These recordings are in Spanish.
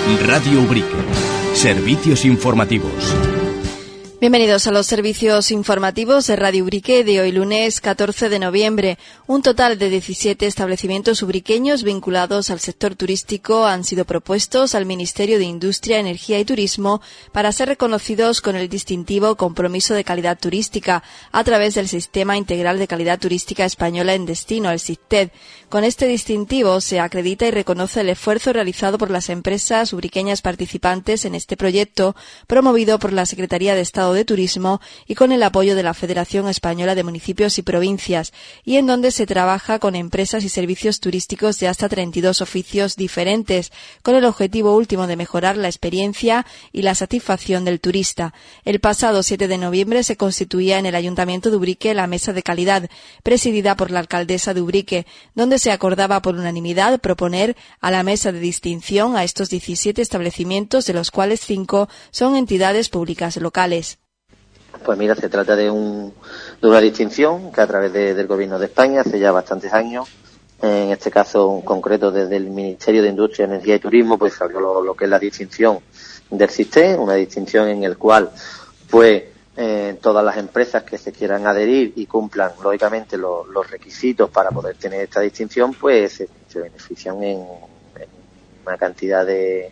Radio Ubrique. Servicios informativos. Bienvenidos a los servicios informativos de Radio Ubrique de hoy lunes 14 de noviembre. Un total de 17 establecimientos ubriqueños vinculados al sector turístico han sido propuestos al Ministerio de Industria, Energía y Turismo para ser reconocidos con el distintivo Compromiso de Calidad Turística a través del Sistema Integral de Calidad Turística Española en Destino, el SICTED. Con este distintivo se acredita y reconoce el esfuerzo realizado por las empresas ubriqueñas participantes en este proyecto, promovido por la Secretaría de Estado de Turismo y con el apoyo de la Federación Española de Municipios y Provincias, y en donde se trabaja con empresas y servicios turísticos de hasta 32 oficios diferentes, con el objetivo último de mejorar la experiencia y la satisfacción del turista. El pasado 7 de noviembre se constituía en el Ayuntamiento de Ubrique la Mesa de Calidad, presidida por la alcaldesa de Ubrique, donde se acordaba por unanimidad proponer a la mesa de distinción a estos 17 establecimientos, de los cuales 5 son entidades públicas locales. Pues mira, se trata de una distinción que a través del Gobierno de España hace ya bastantes años, en este caso en concreto desde el Ministerio de Industria, Energía y Turismo, pues salió lo que es la distinción del SICTED, una distinción en el cual pues todas las empresas que se quieran adherir y cumplan lógicamente los requisitos para poder tener esta distinción, pues se benefician en una cantidad de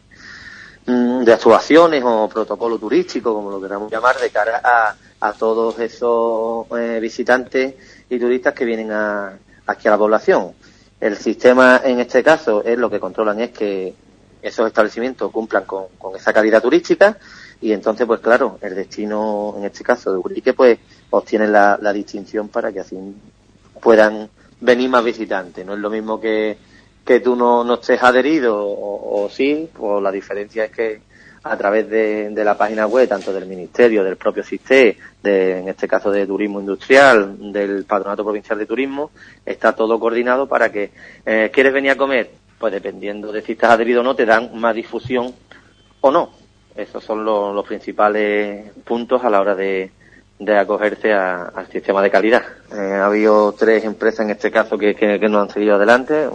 actuaciones o protocolo turístico, como lo queramos llamar, de cara a todos esos visitantes y turistas que vienen aquí a la población. El sistema, en este caso, es lo que controlan es que esos establecimientos cumplan con esa calidad turística, y entonces, pues claro, el destino, en este caso de Ubrique, pues obtiene la distinción para que así puedan venir más visitantes. No es lo mismo que tú no estés adherido o sí, pues la diferencia es que a través de la página web, tanto del Ministerio, del propio SICTED, en este caso de Turismo Industrial, del Patronato Provincial de Turismo, está todo coordinado para que ¿quieres venir a comer? Pues dependiendo de si estás adherido o no, te dan más difusión o no. Esos son los principales puntos a la hora de acogerse al sistema de calidad. Ha habido 3 empresas en este caso que no han seguido adelante.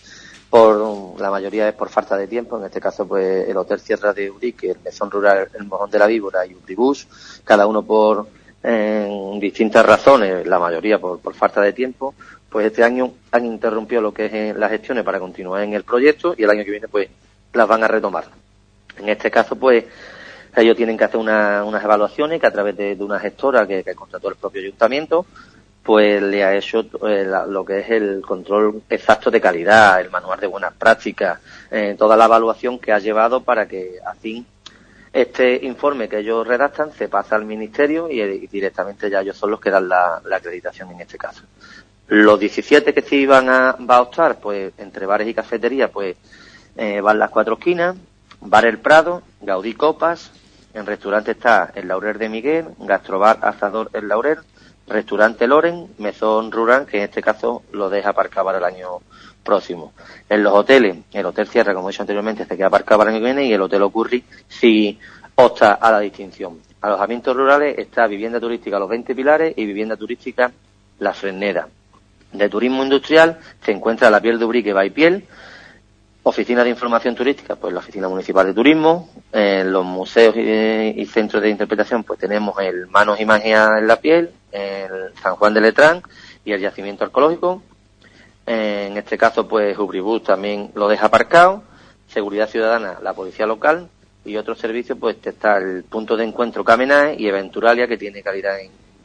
La mayoría es por falta de tiempo, en este caso pues el Hotel Sierra de Ubrique, el Mesón Rural El Mojón de la Víbora y Ubribus, cada uno por distintas razones, la mayoría por falta de tiempo. Pues este año han interrumpido lo que es las gestiones para continuar en el proyecto, y el año que viene pues las van a retomar. En este caso pues ellos tienen que hacer unas evaluaciones que a través de una gestora que contrató el propio ayuntamiento, pues le ha hecho lo que es el control exacto de calidad, el manual de buenas prácticas, toda la evaluación que ha llevado para que así este informe que ellos redactan se pasa al Ministerio y directamente ya ellos son los que dan la acreditación en este caso. Los 17 que sí va a optar, pues entre bares y cafeterías, pues van Las Cuatro Esquinas, Bar El Prado, Gaudí Copas, en restaurante está el Laurel de Miguel, Gastrobar Asador El Laurel, Restaurante Loren, Mesón Rural, que en este caso lo deja aparcado para el año próximo. En los hoteles, el Hotel Sierra, como he dicho anteriormente, se queda aparcado para el año que viene, y el Hotel Ocurri sí opta a la distinción. Alojamientos rurales está Vivienda Turística Los 20 Pilares y Vivienda Turística La Fresneda. De turismo industrial se encuentra La Piel de Ubrique, Baipiel. Oficina de Información Turística, pues la Oficina Municipal de Turismo. En los museos y centros de interpretación, pues tenemos el Manos y Magia en La Piel, el San Juan de Letrán y el Yacimiento Arqueológico. En este caso, pues Ubribus también lo deja aparcado. Seguridad Ciudadana, la Policía Local, y otros servicios, pues está el Punto de Encuentro Camenae y Eventuralia, que tiene calidad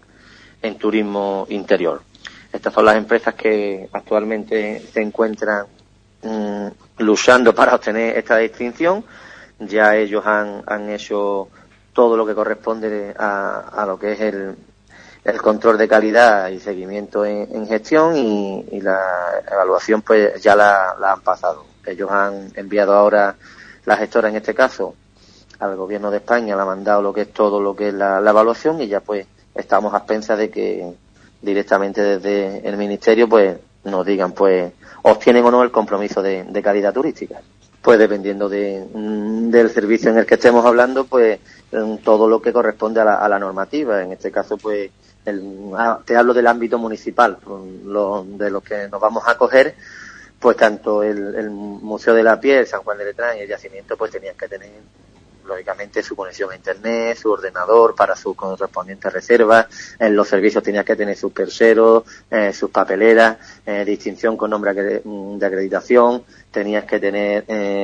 en turismo interior. Estas son las empresas que actualmente se encuentran luchando para obtener esta distinción. Ya ellos han hecho todo lo que corresponde a lo que es el control de calidad y seguimiento en gestión, y la evaluación pues ya la han pasado. Ellos han enviado ahora, la gestora en este caso, al Gobierno de España, le ha mandado lo que es todo lo que es la evaluación, y ya pues estamos a expensas de que directamente desde el Ministerio pues nos digan pues obtienen o no el compromiso de calidad turística. Pues dependiendo del servicio en el que estemos hablando, pues todo lo que corresponde a la normativa. En este caso, pues te hablo del ámbito municipal, de los que nos vamos a acoger, pues tanto el Museo de la Piel, San Juan de Letrán y el yacimiento pues tenían que tener lógicamente su conexión a internet, su ordenador para sus correspondientes reservas. En los servicios tenían que tener sus percheros, sus papeleras, distinción con nombre de acreditación, tenías que tener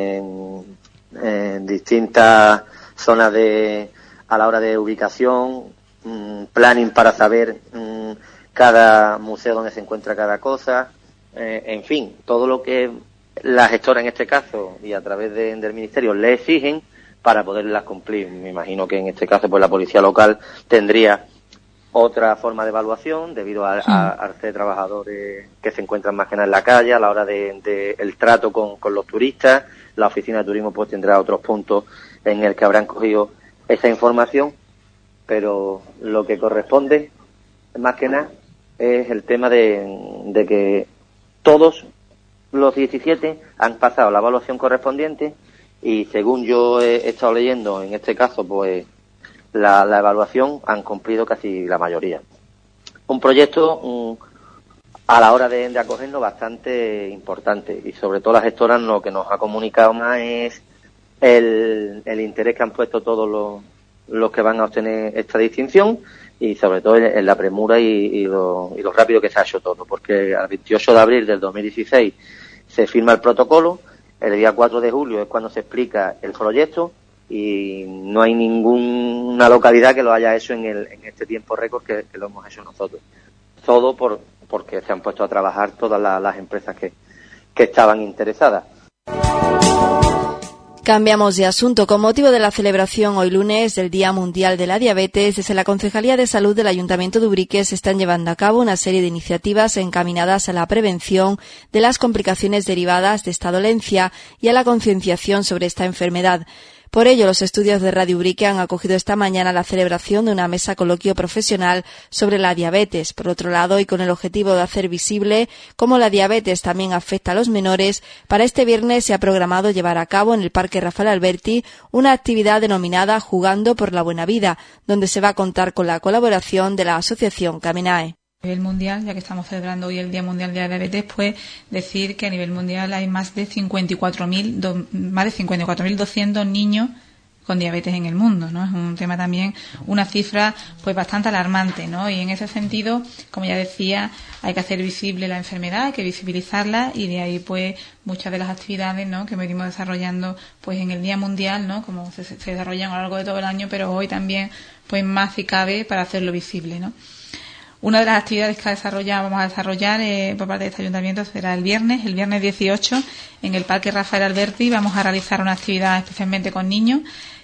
distintas zonas a la hora de ubicación, planning para saber cada museo donde se encuentra cada cosa, en fin, todo lo que la gestora en este caso y a través del ministerio le exigen para poderlas cumplir. Me imagino que en este caso pues la policía local tendría otra forma de evaluación debido al ser trabajadores que se encuentran más que nada en la calle a la hora de el trato con los turistas. La oficina de turismo pues tendrá otros puntos en el que habrán cogido esa información, pero lo que corresponde más que nada es el tema de que todos los 17 han pasado la evaluación correspondiente y según yo he estado leyendo, en este caso, pues la evaluación han cumplido casi la mayoría. Un proyecto a la hora de acogernos bastante importante y sobre todo las gestoras lo que nos ha comunicado más es el interés que han puesto todos los que van a obtener esta distinción y sobre todo en la premura y lo rápido que se ha hecho todo, porque al 28 de abril del 2016 se firma el protocolo. El día 4 de julio es cuando se explica el proyecto y no hay ninguna localidad que lo haya hecho en este tiempo récord que lo hemos hecho nosotros. Todo porque se han puesto a trabajar todas las empresas que estaban interesadas. Cambiamos de asunto. Con motivo de la celebración hoy lunes del Día Mundial de la Diabetes, desde la Concejalía de Salud del Ayuntamiento de Ubrique se están llevando a cabo una serie de iniciativas encaminadas a la prevención de las complicaciones derivadas de esta dolencia y a la concienciación sobre esta enfermedad. Por ello, los estudios de Radio Ubrique han acogido esta mañana la celebración de una mesa coloquio profesional sobre la diabetes. Por otro lado, y con el objetivo de hacer visible cómo la diabetes también afecta a los menores, para este viernes se ha programado llevar a cabo en el Parque Rafael Alberti una actividad denominada Jugando por la Buena Vida, donde se va a contar con la colaboración de la Asociación Caminae. A nivel mundial, ya que estamos celebrando hoy el Día Mundial de la Diabetes, pues decir que a nivel mundial hay más de 54.200 niños con diabetes en el mundo, ¿no? Es un tema también, una cifra pues bastante alarmante, ¿no? Y en ese sentido, como ya decía, hay que hacer visible la enfermedad, hay que visibilizarla y de ahí pues muchas de las actividades, ¿no?, que venimos desarrollando pues en el Día Mundial, ¿no?, como se desarrollan a lo largo de todo el año, pero hoy también pues más si cabe para hacerlo visible, ¿no? Una de las actividades que vamos a desarrollar por parte de este ayuntamiento será el viernes 18, en el Parque Rafael Alberti. Vamos a realizar una actividad especialmente con niños,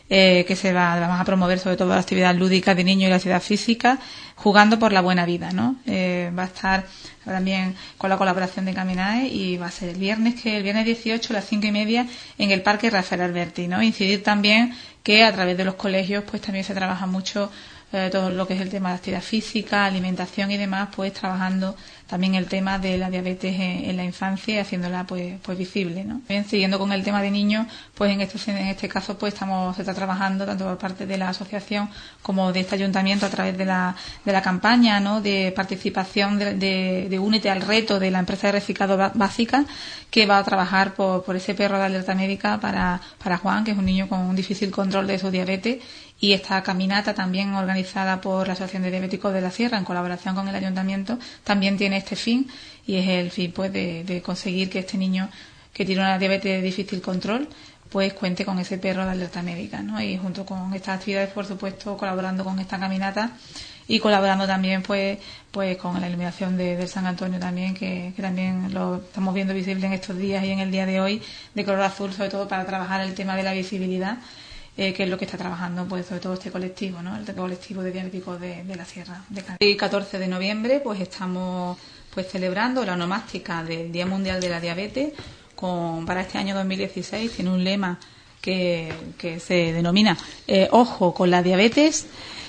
vamos a promover sobre todo la actividad lúdica de niños y la actividad física, jugando por la buena vida, ¿no? Va a estar también con la colaboración de Caminae y va a ser el viernes 18 a las 5:30 en el Parque Rafael Alberti, ¿no? Incidir también que a través de los colegios pues también se trabaja mucho todo lo que es el tema de actividad física, alimentación y demás, pues trabajando también el tema de la diabetes en la infancia y haciéndola pues visible, ¿no? Bien, siguiendo con el tema de niños, pues en este caso pues se está trabajando tanto por parte de la asociación como de este ayuntamiento a través de la campaña, ¿no?, de participación de Únete al Reto de la empresa de reciclado básica, que va a trabajar por ese perro de alerta médica para Juan, que es un niño con un difícil control de su diabetes. Y esta caminata, también organizada por la Asociación de Diabéticos de la Sierra en colaboración con el ayuntamiento, también tiene este fin, y es el fin pues de conseguir que este niño que tiene una diabetes de difícil control pues cuente con ese perro de alerta médica, ¿no? Y junto con estas actividades, por supuesto, colaborando con esta caminata y colaborando también pues con la iluminación del San Antonio también, que también lo estamos viendo visible en estos días y en el día de hoy, de color azul, sobre todo para trabajar el tema de la visibilidad, que es lo que está trabajando pues sobre todo este colectivo, ¿no?, el colectivo de diabéticos de la Sierra de Cádiz. El 14 de noviembre pues estamos pues celebrando la onomástica del Día Mundial de la Diabetes. Para este año 2016 tiene un lema que se denomina Ojo con la diabetes.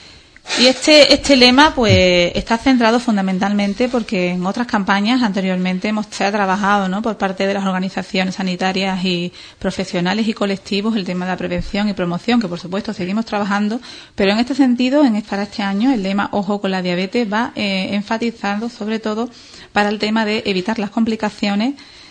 Y este lema pues está centrado fundamentalmente porque en otras campañas anteriormente se ha trabajado, ¿no?, por parte de las organizaciones sanitarias y profesionales y colectivos el tema de la prevención y promoción, que por supuesto seguimos trabajando, pero en este sentido, para este año, el lema Ojo con la diabetes va enfatizando sobre todo para el tema de evitar las complicaciones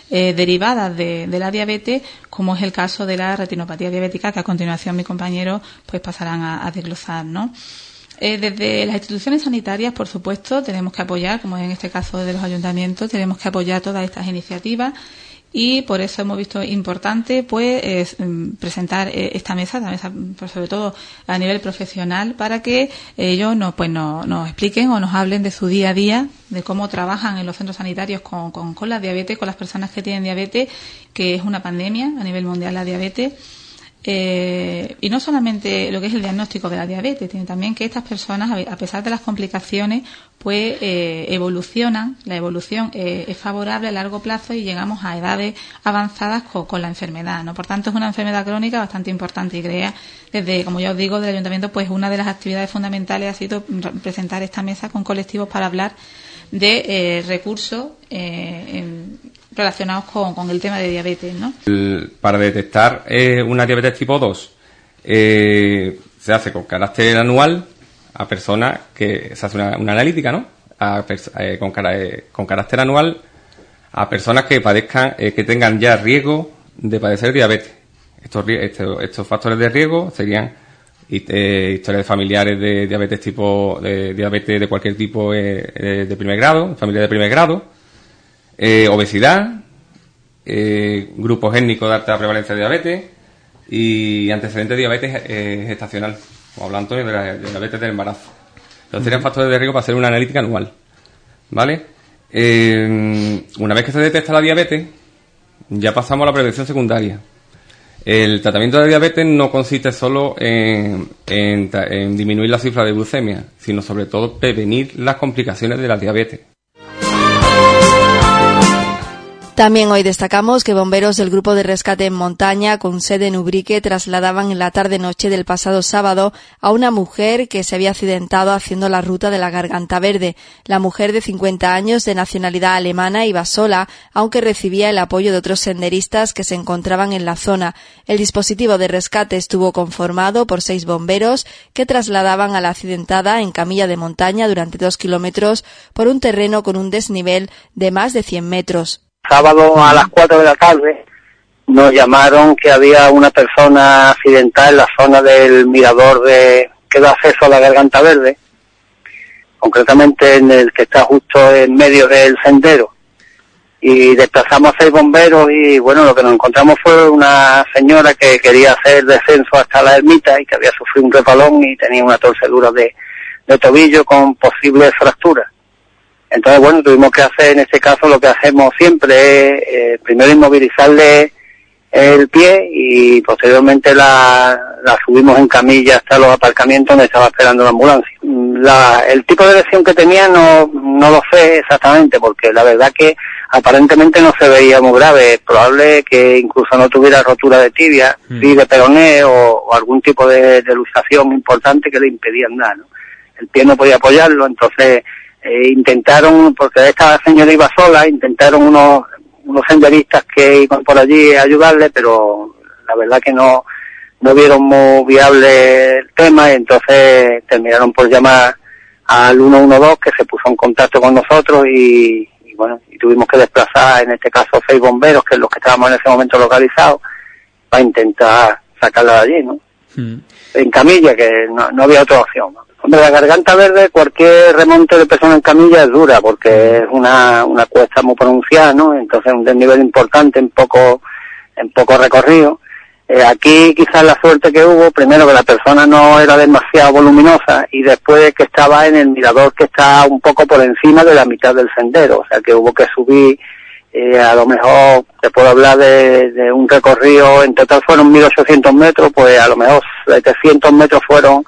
derivadas de la diabetes, como es el caso de la retinopatía diabética, que a continuación mis compañeros pues pasarán a desglosar, ¿no? Desde las instituciones sanitarias, por supuesto, tenemos que apoyar, como en este caso desde los ayuntamientos, tenemos que apoyar todas estas iniciativas, y por eso hemos visto importante pues presentar esta mesa, pues, sobre todo a nivel profesional, para que ellos nos expliquen o nos hablen de su día a día, de cómo trabajan en los centros sanitarios con la diabetes, con las personas que tienen diabetes, que es una pandemia a nivel mundial la diabetes. Y no solamente lo que es el diagnóstico de la diabetes, sino también que estas personas, a pesar de las complicaciones, pues evolucionan. La evolución es favorable a largo plazo y llegamos a edades avanzadas con la enfermedad, ¿no? Por tanto, es una enfermedad crónica bastante importante, y crea, desde, como ya os digo, del ayuntamiento, pues una de las actividades fundamentales ha sido presentar esta mesa con colectivos para hablar de recursos relacionados con el tema de diabetes, ¿no? Para detectar una diabetes tipo 2 se hace con carácter anual a personas que se hace una analítica, ¿no? Con carácter anual a personas que padezcan, que tengan ya riesgo de padecer diabetes. Estos factores de riesgo serían historias familiares de diabetes diabetes de cualquier tipo de primer grado, familia de primer grado, obesidad, grupos étnicos de alta prevalencia de diabetes y antecedentes de diabetes gestacional, como hablaba Antonio, de la diabetes del embarazo. Entonces serían factores de riesgo para hacer una analítica anual, ¿vale? Una vez que se detecta la diabetes, ya pasamos a la prevención secundaria. El tratamiento de la diabetes no consiste solo en disminuir la cifra de glucemia, sino sobre todo prevenir las complicaciones de la diabetes. También hoy destacamos que bomberos del Grupo de Rescate en Montaña, con sede en Ubrique, trasladaban en la tarde-noche del pasado sábado a una mujer que se había accidentado haciendo la ruta de la Garganta Verde. La mujer, de 50 años, de nacionalidad alemana, iba sola, aunque recibía el apoyo de otros senderistas que se encontraban en la zona. El dispositivo de rescate estuvo conformado por 6 bomberos que trasladaban a la accidentada en camilla de montaña durante 2 kilómetros por un terreno con un desnivel de más de 100 metros. Sábado a las 4 de la tarde nos llamaron que había una persona accidentada en la zona del mirador que da acceso a la Garganta Verde, concretamente en el que está justo en medio del sendero. Y desplazamos a 6 bomberos y bueno, lo que nos encontramos fue una señora que quería hacer descenso hasta la ermita y que había sufrido un resbalón y tenía una torcedura de tobillo con posibles fracturas. Entonces, bueno, tuvimos que hacer en este caso lo que hacemos siempre, primero inmovilizarle el pie y posteriormente la subimos en camilla hasta los aparcamientos donde estaba esperando la ambulancia. El tipo de lesión que tenía no lo sé exactamente, porque la verdad que aparentemente no se veía muy grave. Es probable que incluso no tuviera rotura de tibia, sí de peroné o algún tipo de luxación importante que le impedía andar, ¿no? El pie no podía apoyarlo, entonces intentaron, porque esta señora iba sola, intentaron unos senderistas que iban por allí a ayudarle, pero la verdad que no vieron muy viable el tema y entonces terminaron por llamar al 112, que se puso en contacto con nosotros y bueno, y tuvimos que desplazar en este caso 6 bomberos, que es los que estábamos en ese momento localizados, para intentar sacarla de allí, ¿no? En camilla, que no había otra opción, ¿no? Hombre, la Garganta Verde, cualquier remonte de persona en camilla es dura, porque es una cuesta muy pronunciada, ¿no? Entonces un desnivel importante en poco recorrido. Aquí quizás la suerte que hubo, primero que la persona no era demasiado voluminosa y después que estaba en el mirador que está un poco por encima de la mitad del sendero, o sea que hubo que subir, a lo mejor te puedo hablar de un recorrido, en total fueron 1800 metros, pues a lo mejor 700 metros fueron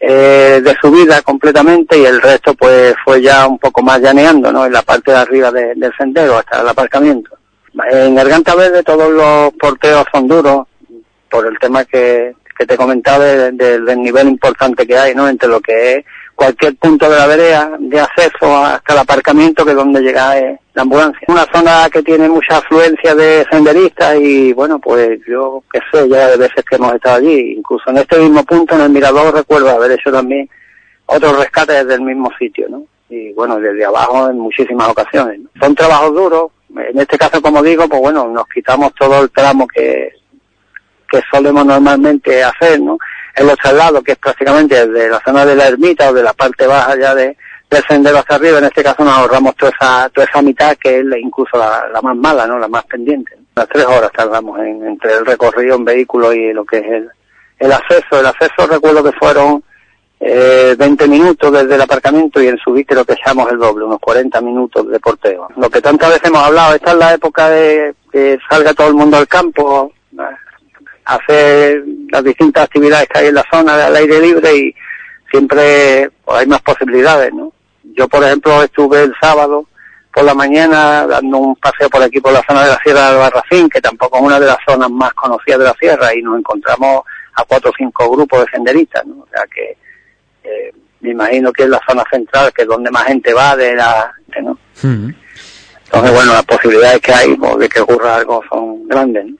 de subida completamente y el resto pues fue ya un poco más llaneando, ¿no? En la parte de arriba del sendero hasta el aparcamiento. En Garganta Verde todos los porteos son duros por el tema que te comentaba del nivel importante que hay, ¿no? Entre lo que es cualquier punto de la vereda de acceso hasta el aparcamiento, que es donde llega la ambulancia. Una zona que tiene mucha afluencia de senderistas y bueno, pues yo qué sé, ya de veces que hemos estado allí, incluso en este mismo punto, en el mirador, recuerdo haber hecho también otros rescates desde el mismo sitio, ¿no? Y bueno, desde abajo en muchísimas ocasiones, ¿no? Son trabajos duros, En este caso, como digo, pues bueno, nos quitamos todo el tramo que solemos normalmente hacer, ¿no? En los traslados, que es prácticamente desde la zona de la ermita o de la parte baja ya del sendero hacia arriba, en este caso nos ahorramos toda esa mitad, que es incluso la más mala, ¿no? La más pendiente. Unas 3 horas tardamos entre el recorrido en vehículo y lo que es el acceso. El acceso recuerdo que fueron 20 minutos desde el aparcamiento, y en subir creo que echamos el doble, unos 40 minutos de porteo. Lo que tantas veces hemos hablado, esta es la época de que salga todo el mundo al campo, hacer las distintas actividades que hay en la zona al aire libre, y siempre pues, hay más posibilidades, ¿no? Yo, por ejemplo, estuve el sábado por la mañana dando un paseo por aquí por la zona de la Sierra del Albarracín, que tampoco es una de las zonas más conocidas de la sierra, y nos encontramos a 4 o 5 grupos de senderistas, ¿no? O sea que me imagino que es la zona central, que es donde más gente va ¿no? Uh-huh. Entonces, bueno, las posibilidades que hay pues, de que ocurra algo son grandes, ¿no?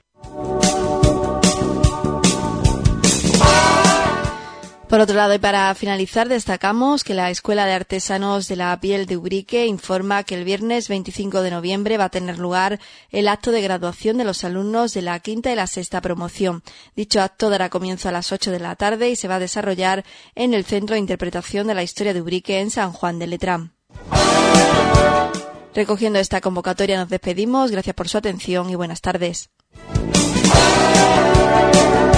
Por otro lado, y para finalizar, destacamos que la Escuela de Artesanos de la Piel de Ubrique informa que el viernes 25 de noviembre va a tener lugar el acto de graduación de los alumnos de la 5ª y la 6ª promoción. Dicho acto dará comienzo a las 8 de la tarde y se va a desarrollar en el Centro de Interpretación de la Historia de Ubrique en San Juan de Letrán. Recogiendo esta convocatoria nos despedimos. Gracias por su atención y buenas tardes.